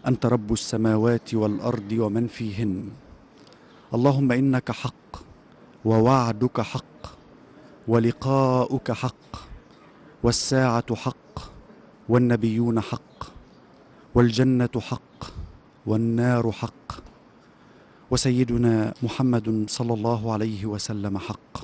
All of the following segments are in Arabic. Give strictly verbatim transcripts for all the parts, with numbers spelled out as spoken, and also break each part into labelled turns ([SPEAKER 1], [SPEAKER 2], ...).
[SPEAKER 1] أنت رب السماوات والأرض ومن فيهن. اللهم إنك حق، ووعدك حق، ولقاؤك حق، والساعة حق، والنبيون حق، والجنة حق، والنار حق، وسيدنا محمد صلى الله عليه وسلم حق.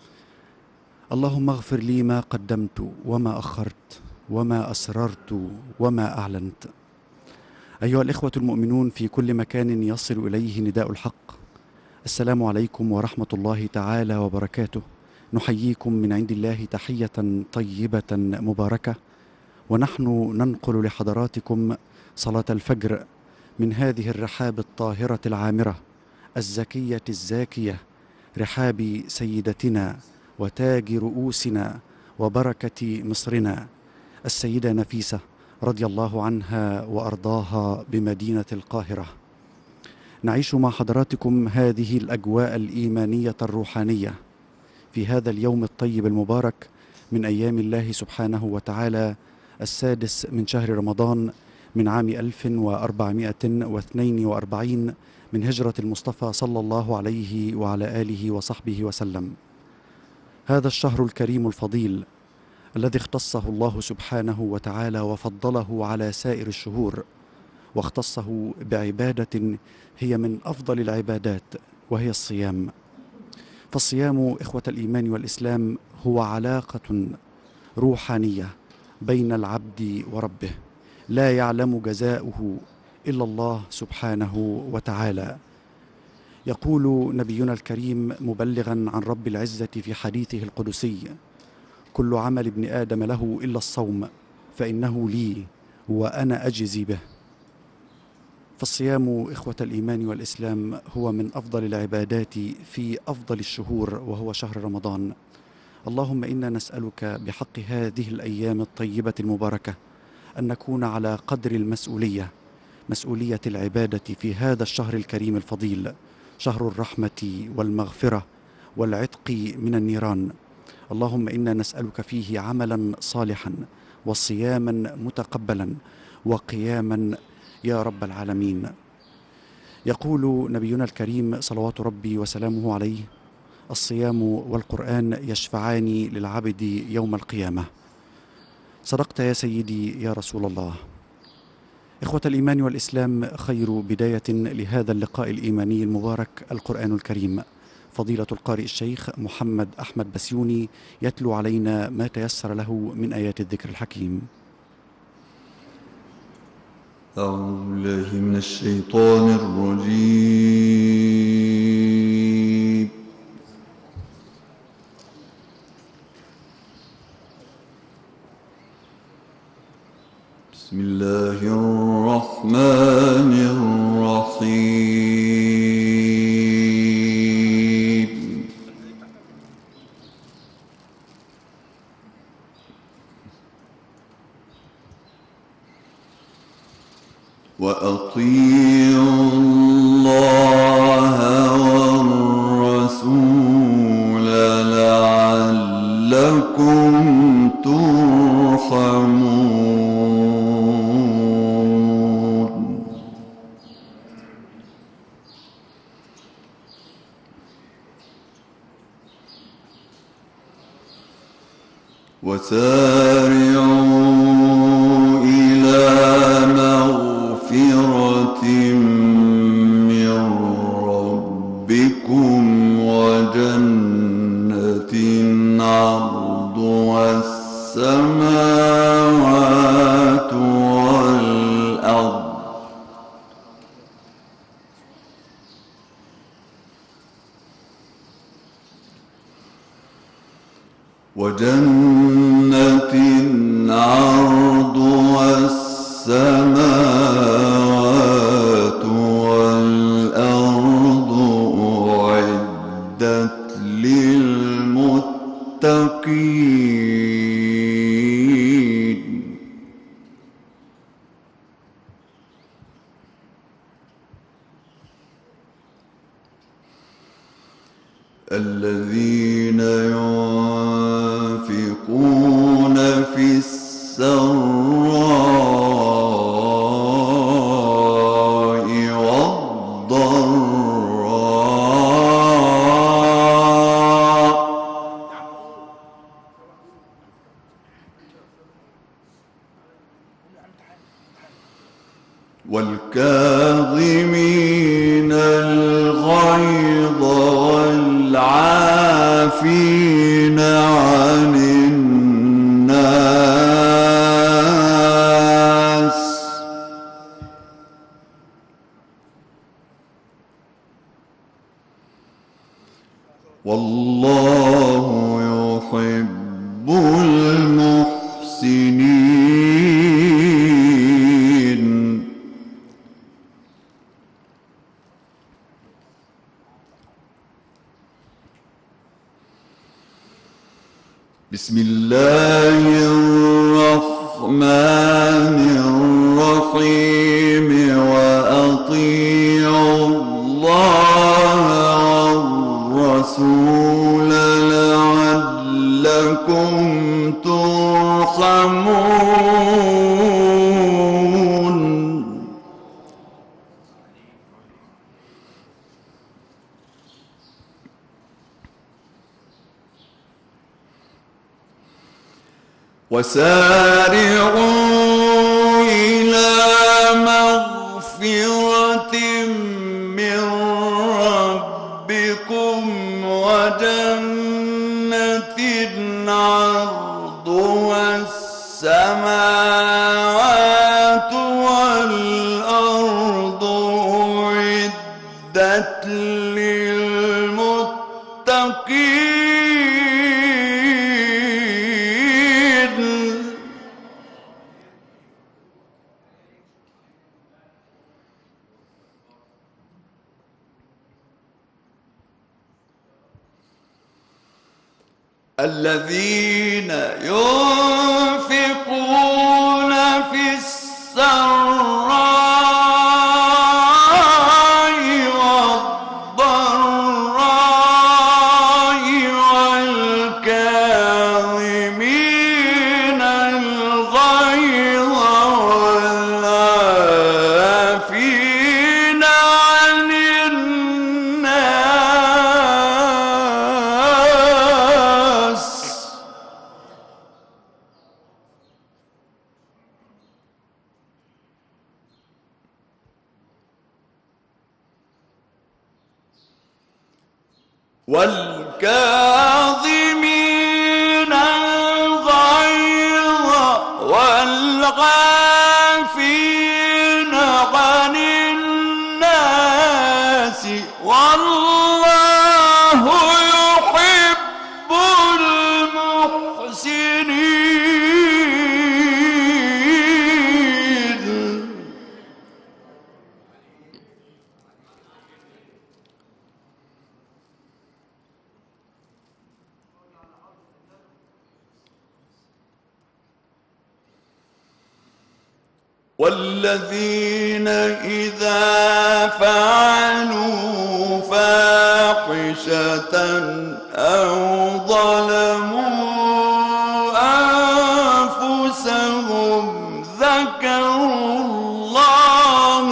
[SPEAKER 1] اللهم اغفر لي ما قدمت وما أخرت وما أسررت وما أعلنت. أيها الإخوة المؤمنون في كل مكان يصل إليه نداء الحق، السلام عليكم ورحمة الله تعالى وبركاته. نحييكم من عند الله تحية طيبة مباركة، ونحن ننقل لحضراتكم صلاة الفجر من هذه الرحاب الطاهرة العامرة الزكية الزاكية، رحاب سيدتنا وتاج رؤوسنا وبركة مصرنا السيدة نفيسة رضي الله عنها وأرضاها بمدينة القاهرة. نعيش مع حضراتكم هذه الأجواء الإيمانية الروحانية في هذا اليوم الطيب المبارك من أيام الله سبحانه وتعالى، السادس من شهر رمضان من عام ألف وأربعمائة واثنين وأربعين من هجرة المصطفى صلى الله عليه وعلى آله وصحبه وسلم. هذا الشهر الكريم الفضيل الذي اختصه الله سبحانه وتعالى وفضله على سائر الشهور، واختصه بعبادة هي من أفضل العبادات، وهي الصيام. فالصيام إخوة الإيمان والإسلام هو علاقة روحانية بين العبد وربه لا يعلم جزاؤه إلا الله سبحانه وتعالى. يقول نبينا الكريم مبلغا عن رب العزة في حديثه القدسي: كل عمل ابن آدم له إلا الصوم فإنه لي وأنا أجزي به. فالصيام إخوة الإيمان والإسلام هو من أفضل العبادات في أفضل الشهور، وهو شهر رمضان. اللهم إنا نسألك بحق هذه الأيام الطيبة المباركة أن نكون على قدر المسؤولية، مسؤولية العبادة في هذا الشهر الكريم الفضيل، شهر الرحمة والمغفرة والعتق من النيران. اللهم إنا نسألك فيه عملا صالحا وصياما متقبلا وقياما يا رب العالمين. يقول نبينا الكريم صلوات ربي وسلامه عليه: الصيام والقرآن يشفعان للعبد يوم القيامة. صدقت يا سيدي يا رسول الله. إخوة الإيمان والإسلام، خير بداية لهذا اللقاء الإيماني المبارك القرآن الكريم. فضيلة القارئ الشيخ محمد أحمد بسيوني يتلو علينا ما تيسر له من آيات الذكر الحكيم.
[SPEAKER 2] أعوذ بالله من الشيطان الرجيم. بسم الله الرحمن الرحيم. وأطيعوا الله والرسول لعلكم ترحمون. وسارعوا إلى مغفرة من ربكم وجنة عرضها السماوات والأرض وجنة عرضها السماوات والأرض أعدت للمتقين. الذين ينفقون في السراء والكاظمين الغيظ والعافين عن الناس والله يحب المحسنين. بسم الله الرحمن الرحيم وأطيعوا الله والرسول لعلكم ترحمون. وسارعوا إلى مغفرة من ربكم وجنة عرضها السماوات والأرض أعدت للمتقين. الذين ينفقون في السراء والضراء والكاظمين الغيظ والعافين عن الناس والكاظمين الغيظ والعافين عن الناس والله يحب المحسنين. والذين إذا فعلوا فاحشة أو ظلموا أنفسهم ذكروا الله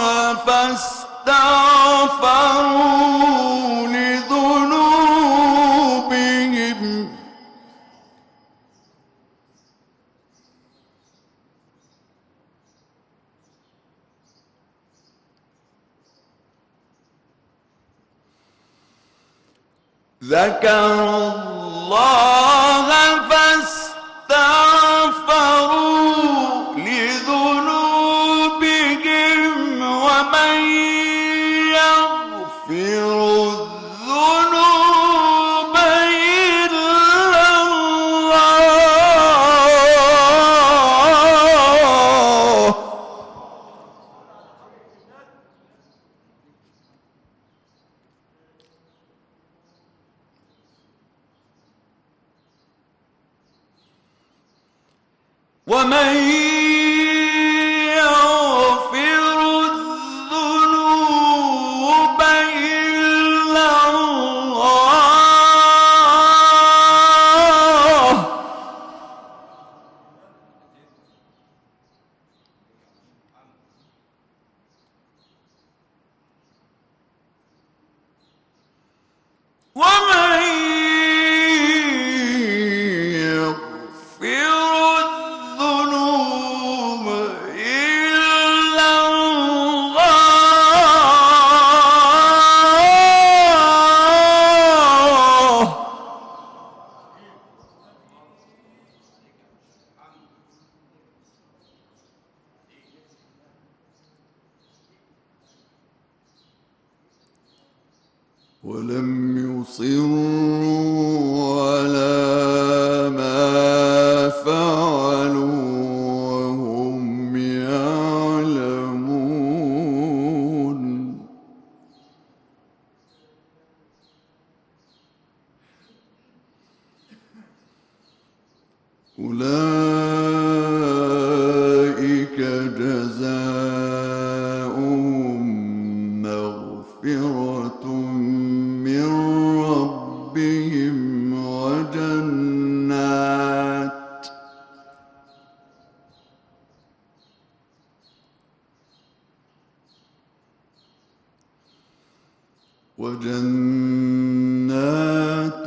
[SPEAKER 2] فاستغفروا لذنوبهم ذكروا الله فاستغفروا لذنوبهم ومن يغفر الذنوب إلا الله ومن يغفر الذنوب إلا الله ومن يغفر الذنوب ولم يصروا على ما فعلوا وهم يعلمون أولئك جزاؤهم مغفرة من ربهم وجنات وجنات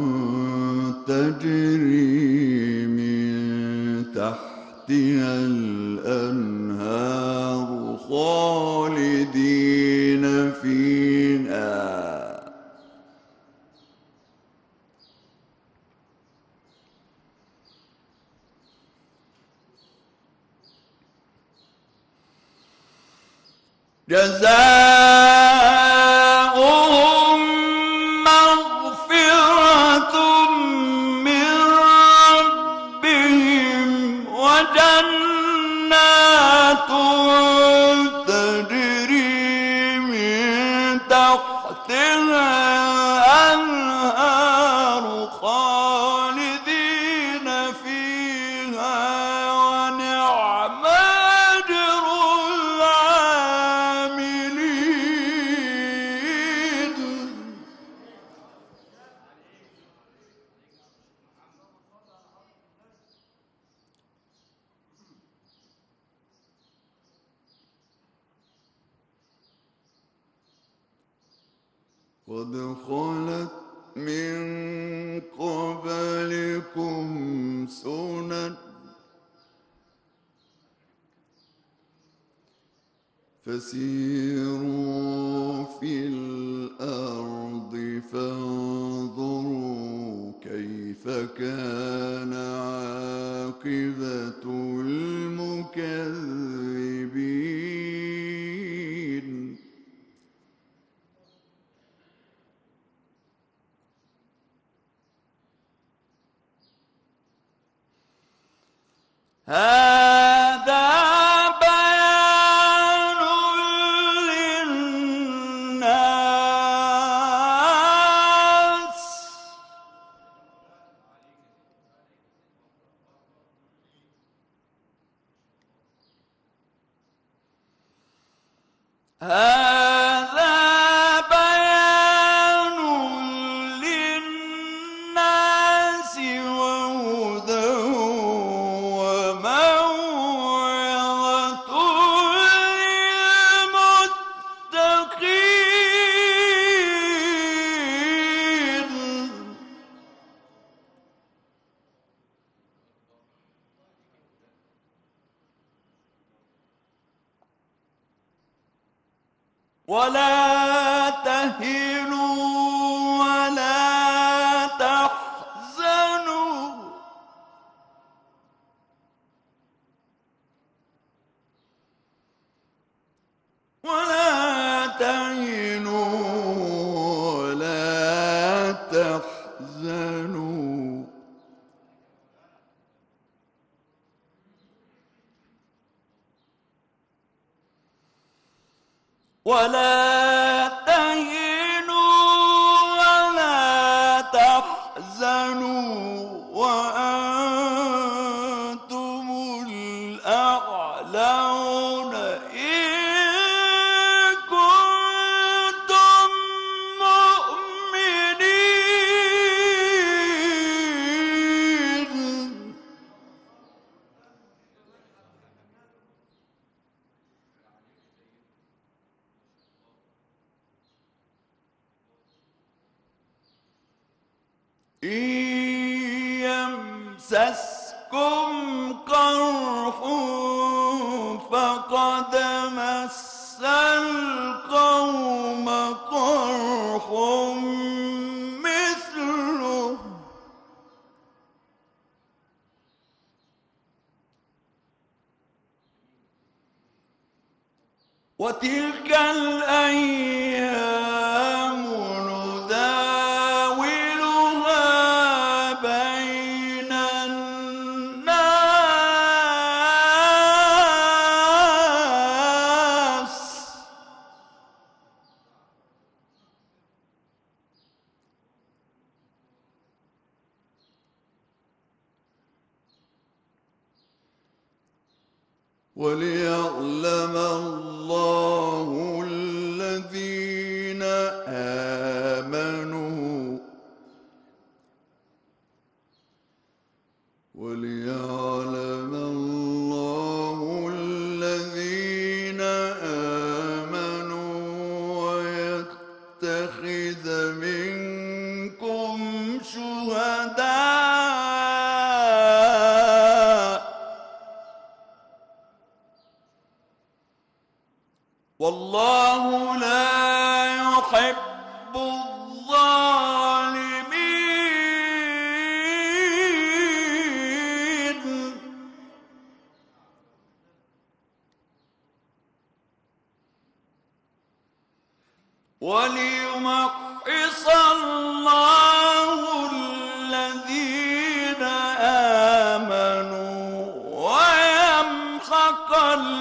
[SPEAKER 2] تجري من تحتها الأنهار خالدين فيها جزاؤهم مغفرة من ربهم وجنات تجري من تحتها الأنهار خالدين فيها ونعم أجر العاملين قد خلت من قبلكم سنن فسيروا في الأرض فانظروا كيف كان عاقبة المكذبين هذا بيان للناس هذا بيان للناس وهدى وموعظة للمتقين ولا تهنوا ولا تحزنوا ولا تهنوا ولا تحزنوا ولا تهنوا ولا تحزنوا وأنتم الأعلون إن كنتم مؤمنين إن يمسسكم قرح فقد مس القوم قرح مثله وتلك الأيام وليعلم الله الذين آمنوا وليعلم الله الذين آمنوا ويتخذ منكم شهداء والله لا يحب الظالمين وليمحص الله الذين آمنوا ويمحق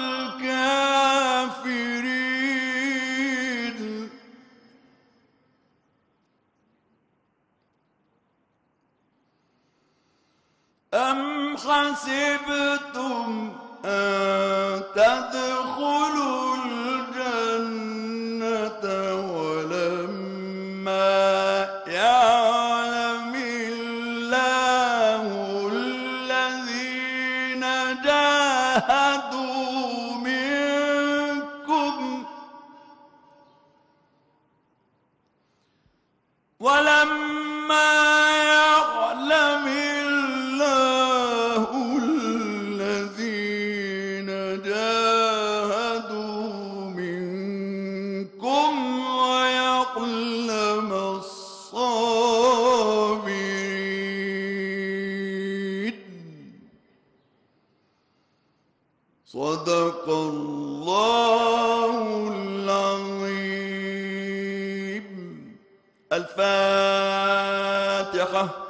[SPEAKER 2] الكافرين أم حسبتم أن تدخلوا الجنة ولما يعلم الله الذين جاهدوا منكم ولما يعلم الله الذين جاهدوا منكم ويعلم الصابرين صدق الله العظيم. الفاتحة.